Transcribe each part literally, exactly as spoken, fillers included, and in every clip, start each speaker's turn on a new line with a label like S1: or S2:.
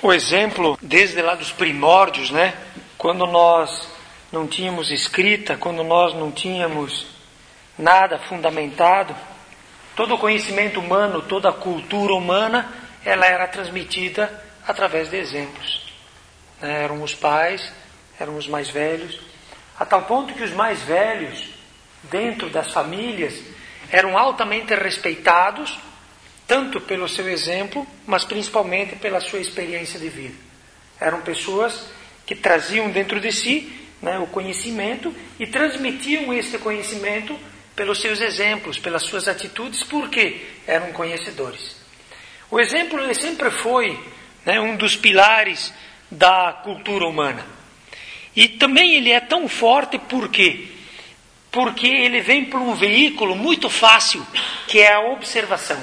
S1: O exemplo, desde lá dos primórdios, né? Quando nós não tínhamos escrita, quando nós não tínhamos nada fundamentado, todo o conhecimento humano, toda a cultura humana, ela era transmitida através de exemplos. Né? Eram os pais, eram os mais velhos, a tal ponto que os mais velhos, dentro das famílias, eram altamente respeitados, tanto pelo seu exemplo, mas principalmente pela sua experiência de vida. Eram pessoas que traziam dentro de si, né, o conhecimento e transmitiam esse conhecimento pelos seus exemplos, pelas suas atitudes, porque eram conhecedores. O exemplo ele sempre foi, né, um dos pilares da cultura humana. E também ele é tão forte por quê? Porque ele vem por um veículo muito fácil, que é a observação.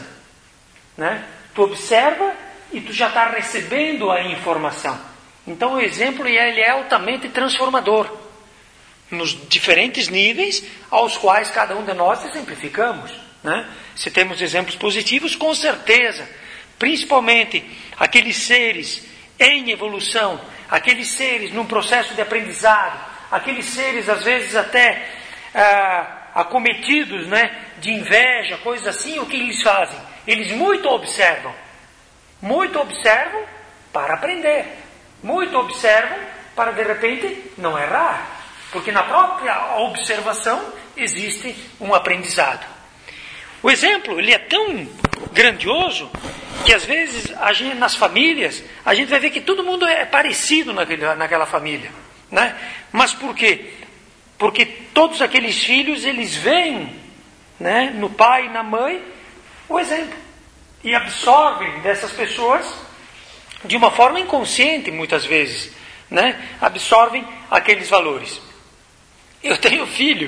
S1: Né? Tu observa e tu já está recebendo a informação. Então o exemplo ele é altamente transformador, nos diferentes níveis aos quais cada um de nós exemplificamos. Né? Se temos exemplos positivos, com certeza, principalmente aqueles seres em evolução, aqueles seres num processo de aprendizado, aqueles seres às vezes até ah, acometidos, né, de inveja, coisas assim, o que eles fazem? Eles muito observam, muito observam para aprender, muito observam para de repente não errar, porque na própria observação existe um aprendizado. O exemplo ele é tão grandioso que às vezes a gente, nas famílias a gente vai ver que todo mundo é parecido naquele, naquela família, né? Mas por quê? Porque todos aqueles filhos eles veem, né, no pai e na mãe o exemplo e absorvem dessas pessoas de uma forma inconsciente muitas vezes, né? Absorvem aqueles valores. Eu tenho filho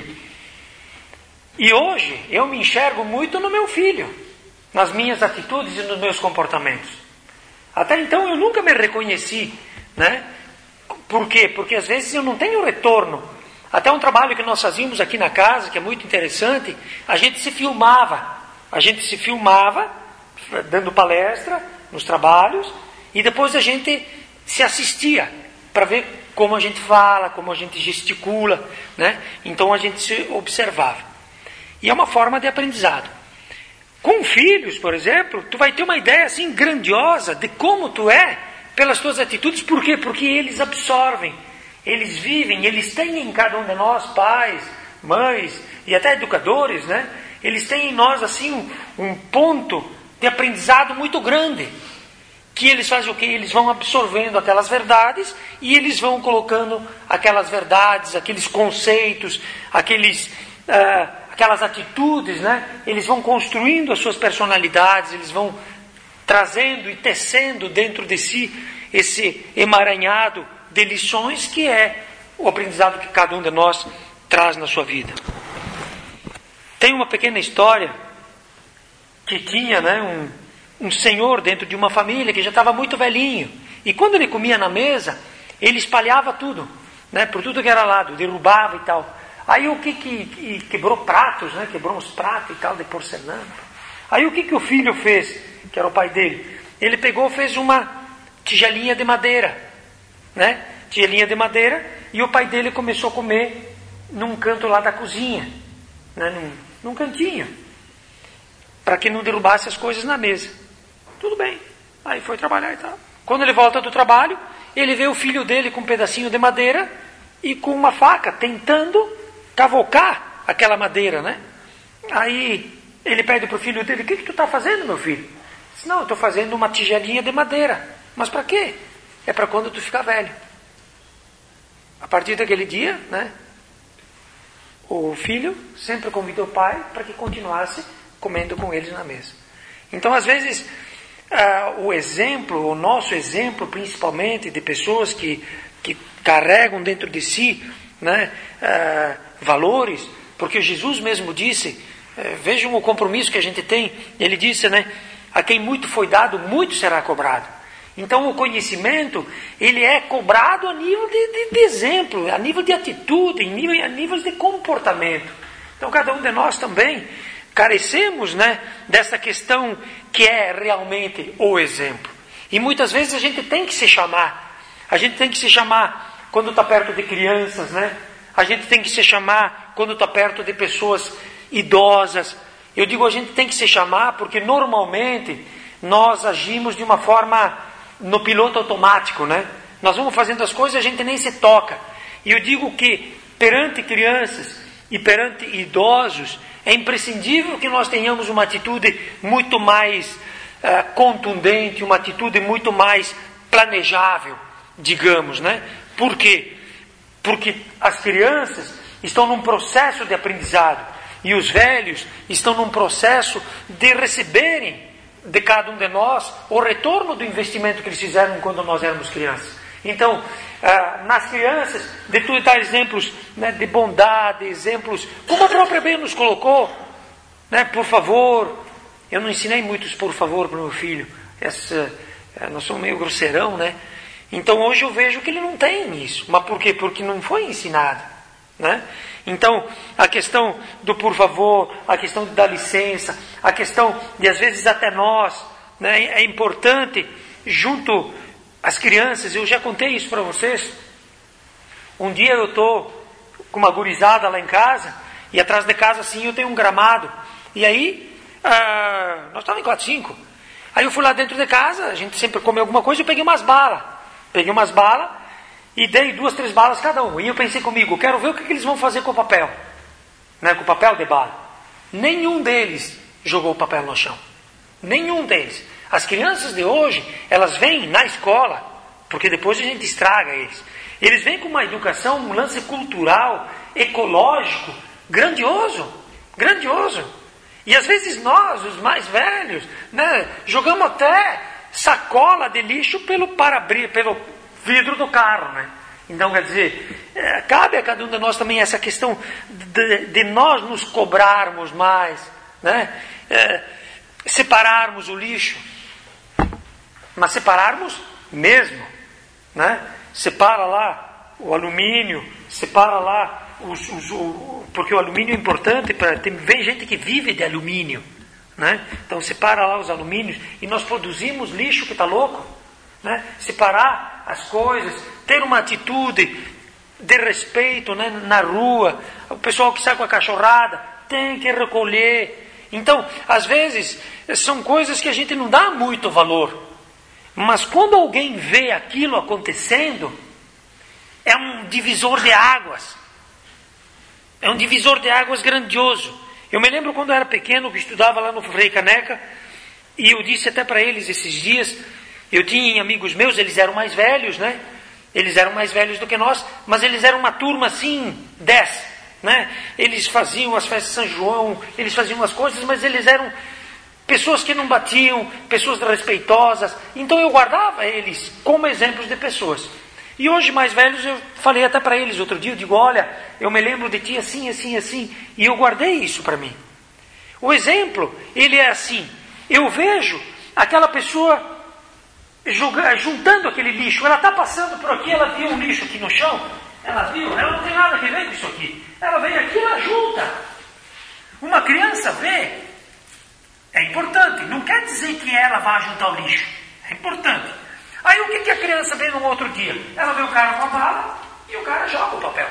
S1: e hoje eu me enxergo muito no meu filho, nas minhas atitudes e nos meus comportamentos. Até então eu nunca me reconheci, né? Por quê? Porque às vezes eu não tenho retorno. Até um trabalho que nós fazíamos aqui na casa, que é muito interessante, a gente se filmava. A gente se filmava, dando palestra nos trabalhos, e depois a gente se assistia, para ver como a gente fala, como a gente gesticula, né? Então a gente se observava. E é uma forma de aprendizado. Com filhos, por exemplo, tu vai ter uma ideia assim grandiosa de como tu é, pelas tuas atitudes. Por quê? Porque eles absorvem. Eles vivem, eles têm em cada um de nós, pais, mães e até educadores, né? Eles têm em nós assim um, um ponto de aprendizado muito grande. Que eles fazem o quê? Eles vão absorvendo aquelas verdades e eles vão colocando aquelas verdades, aqueles conceitos, aqueles, uh, aquelas atitudes, né? Eles vão construindo as suas personalidades, eles vão trazendo e tecendo dentro de si esse emaranhado de lições que é o aprendizado que cada um de nós traz na sua vida. Tem uma pequena história que tinha, né, um, um senhor dentro de uma família que já estava muito velhinho. E quando ele comia na mesa, ele espalhava tudo, né, por tudo que era lado, derrubava e tal. Aí o que que, que quebrou pratos, né, quebrou uns pratos e tal de porcelana. Aí o que que o filho fez, que era o pai dele? Ele pegou, fez uma tigelinha de madeira, né? Tigelinha de madeira, e o pai dele começou a comer num canto lá da cozinha, né? num, num cantinho, para que não derrubasse as coisas na mesa. Tudo bem, aí foi trabalhar e tal. Quando ele volta do trabalho, ele vê o filho dele com um pedacinho de madeira e com uma faca, tentando cavocar aquela madeira, né? Aí ele pede para o filho dele: o que, que tu está fazendo, meu filho? Ele diz: não, eu estou fazendo uma tigelinha de madeira. Mas para quê? É para quando tu ficar velho. A partir daquele dia, né, o filho sempre convidou o pai para que continuasse comendo com eles na mesa. Então, às vezes, uh, o exemplo, o nosso exemplo, principalmente de pessoas que, que carregam dentro de si, né, uh, valores, porque Jesus mesmo disse, uh, vejam o compromisso que a gente tem, ele disse, né, a quem muito foi dado, muito será cobrado. Então o conhecimento, ele é cobrado a nível de, de, de exemplo, a nível de atitude, a nível, a nível de comportamento. Então cada um de nós também carecemos, né, dessa questão que é realmente o exemplo. E muitas vezes a gente tem que se chamar. A gente tem que se chamar quando está perto de crianças, né? A gente tem que se chamar quando está perto de pessoas idosas. Eu digo a gente tem que se chamar porque normalmente nós agimos de uma forma no piloto automático, né? Nós vamos fazendo as coisas e a gente nem se toca. E eu digo que perante crianças e perante idosos é imprescindível que nós tenhamos uma atitude muito mais uh, contundente, uma atitude muito mais planejável, digamos, né? Por quê? Porque as crianças estão num processo de aprendizado e os velhos estão num processo de receberem de cada um de nós o retorno do investimento que eles fizeram quando nós éramos crianças. Então, ah, nas crianças, de tudo dar exemplos, né, de bondade, exemplos, como a própria Bia nos colocou, né, por favor. Eu não ensinei muitos por favor para o meu filho. Essa, nós somos meio grosseirão, né? Então hoje eu vejo que ele não tem isso. Mas por quê? Porque não foi ensinado, né? Então, a questão do por favor, a questão de dar licença, a questão de às vezes até nós, né, é importante junto às crianças. Eu já contei isso para vocês. Um dia eu estou com uma gurizada lá em casa e atrás de casa assim eu tenho um gramado. E aí, ah, nós estávamos em quatro, cinco. Aí eu fui lá dentro de casa, a gente sempre come alguma coisa, eu peguei umas balas. Peguei umas balas e dei duas, três balas cada um. E eu pensei comigo, quero ver o que, que eles vão fazer com o papel. Né, com o papel de bala. Nenhum deles jogou o papel no chão. Nenhum deles. As crianças de hoje, elas vêm na escola, porque depois a gente estraga eles. Eles vêm com uma educação, um lance cultural, ecológico, grandioso. Grandioso. E às vezes nós, os mais velhos, né, jogamos até sacola de lixo pelo para-brisa, pelo vidro do carro, né? Então, quer dizer, é, cabe a cada um de nós também essa questão de, de nós nos cobrarmos mais, né? É, separarmos o lixo, mas separarmos mesmo, né? Separa lá o alumínio, separa lá os, os, o, porque o alumínio é importante para tem vem gente que vive de alumínio, né? Então separa lá os alumínios e nós produzimos lixo que está louco, né? Separar as coisas, ter uma atitude de respeito, né? Na rua, o pessoal que sai com a cachorrada tem que recolher. Então, às vezes são coisas que a gente não dá muito valor, mas quando alguém vê aquilo acontecendo, é um divisor de águas. É um divisor de águas grandioso. Eu me lembro quando eu era pequeno, que estudava lá no Frei Caneca, e eu disse até para eles esses dias, eu tinha amigos meus, eles eram mais velhos, né? Eles eram mais velhos do que nós, mas eles eram uma turma assim, dez, né? Eles faziam as festas de São João, eles faziam as coisas, mas eles eram pessoas que não batiam, pessoas respeitosas. Então eu guardava eles como exemplos de pessoas. E hoje, mais velhos, eu falei até para eles outro dia, eu digo, olha, eu me lembro de ti assim, assim, assim, e eu guardei isso para mim. O exemplo, ele é assim, eu vejo aquela pessoa joga, juntando aquele lixo, ela está passando por aqui, ela viu um lixo aqui no chão, ela viu, ela não tem nada a ver com isso aqui, ela vem aqui e ela junta. Uma criança vê, é importante, não quer dizer que ela vai juntar o lixo, é importante. Aí o que, que a criança vê no outro dia? Ela vê o cara com a bala e o cara joga o papel.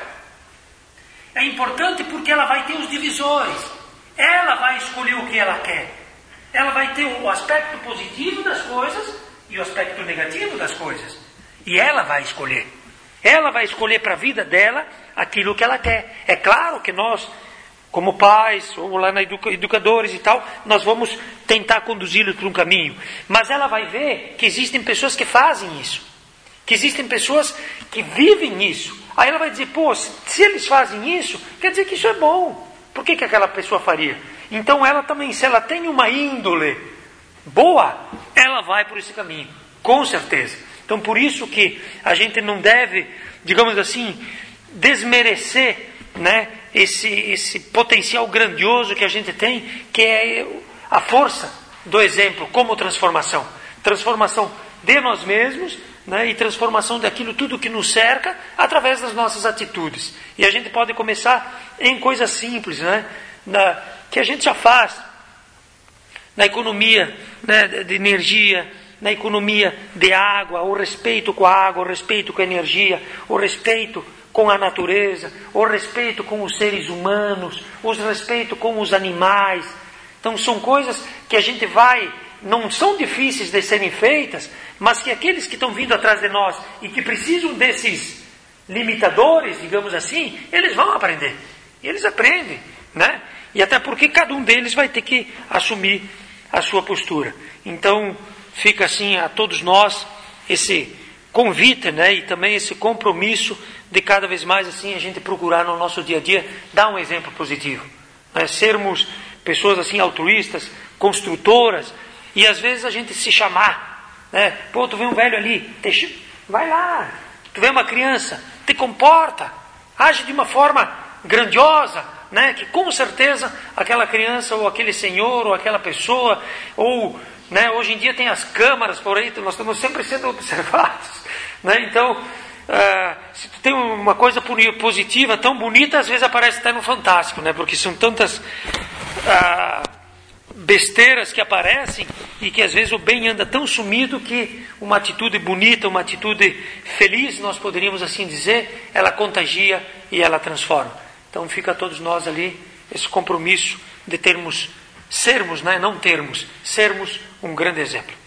S1: É importante porque ela vai ter os divisores. Ela vai escolher o que ela quer. Ela vai ter o aspecto positivo das coisas e o aspecto negativo das coisas. E ela vai escolher. Ela vai escolher para a vida dela aquilo que ela quer. É claro que nós, como pais, ou lá na educa- educadores e tal, nós vamos tentar conduzi-los para um caminho. Mas ela vai ver que existem pessoas que fazem isso. Que existem pessoas que vivem isso. Aí ela vai dizer, pô, se eles fazem isso, quer dizer que isso é bom. Por que, que aquela pessoa faria? Então ela também, se ela tem uma índole boa, ela vai por esse caminho. Com certeza. Então por isso que a gente não deve, digamos assim, desmerecer, né, esse, esse potencial grandioso que a gente tem, que é a força do exemplo como transformação. Transformação de nós mesmos, né, e transformação daquilo tudo que nos cerca através das nossas atitudes. E a gente pode começar em coisas simples, né, na, que a gente já faz na economia, né, de energia, na economia de água, o respeito com a água, o respeito com a energia, o respeito com a natureza, o respeito com os seres humanos, o respeito com os animais. Então são coisas que a gente vai, não são difíceis de serem feitas, mas que aqueles que estão vindo atrás de nós e que precisam desses limitadores, digamos assim, eles vão aprender. E eles aprendem, né? E até porque cada um deles vai ter que assumir a sua postura. Então fica assim a todos nós esse convite, né? E também esse compromisso de cada vez mais assim a gente procurar no nosso dia a dia dar um exemplo positivo, né? Sermos pessoas assim altruístas, construtoras, e às vezes a gente se chamar, né? Pô, tu vê um velho ali, te... vai lá. Tu vê uma criança, te comporta, age de uma forma grandiosa, né? Que com certeza aquela criança ou aquele senhor ou aquela pessoa, ou, né, hoje em dia tem as câmaras por aí, nós estamos sempre sendo observados, né? Então, uh, se tu tem uma coisa positiva tão bonita, às vezes aparece até no Fantástico, né? Porque são tantas uh, besteiras que aparecem e que às vezes o bem anda tão sumido que uma atitude bonita, uma atitude feliz, nós poderíamos assim dizer, ela contagia e ela transforma. Então fica a todos nós ali esse compromisso de termos, sermos, né? Não termos, sermos um grande exemplo.